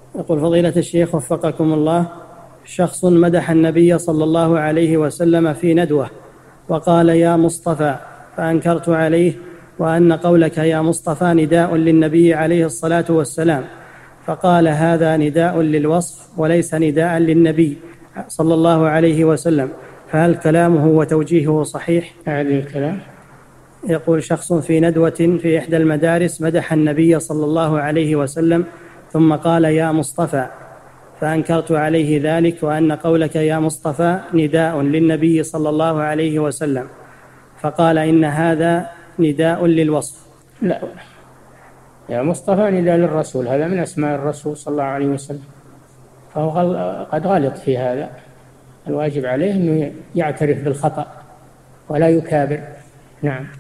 يقول فضيلة الشيخ وفقكم الله، شخص مدح النبي صلى الله عليه وسلم في ندوة وقال يا مصطفى، فأنكرت عليه وأن قولك يا مصطفى نداء للنبي عليه الصلاة والسلام، فقال هذا نداء للوصف وليس نداء للنبي صلى الله عليه وسلم، فهل كلامه وتوجيهه صحيح؟ هذا الكلام. يقول شخص في ندوة في إحدى المدارس مدح النبي صلى الله عليه وسلم ثم قال يا مصطفى، فأنكرت عليه ذلك وأن قولك يا مصطفى نداء للنبي صلى الله عليه وسلم، فقال إن هذا نداء للوصف. لا، يا مصطفى نداء للرسول، هذا من أسماء الرسول صلى الله عليه وسلم، فهو قد غلط في هذا. الواجب عليه أنه يعترف بالخطأ ولا يكابر. نعم.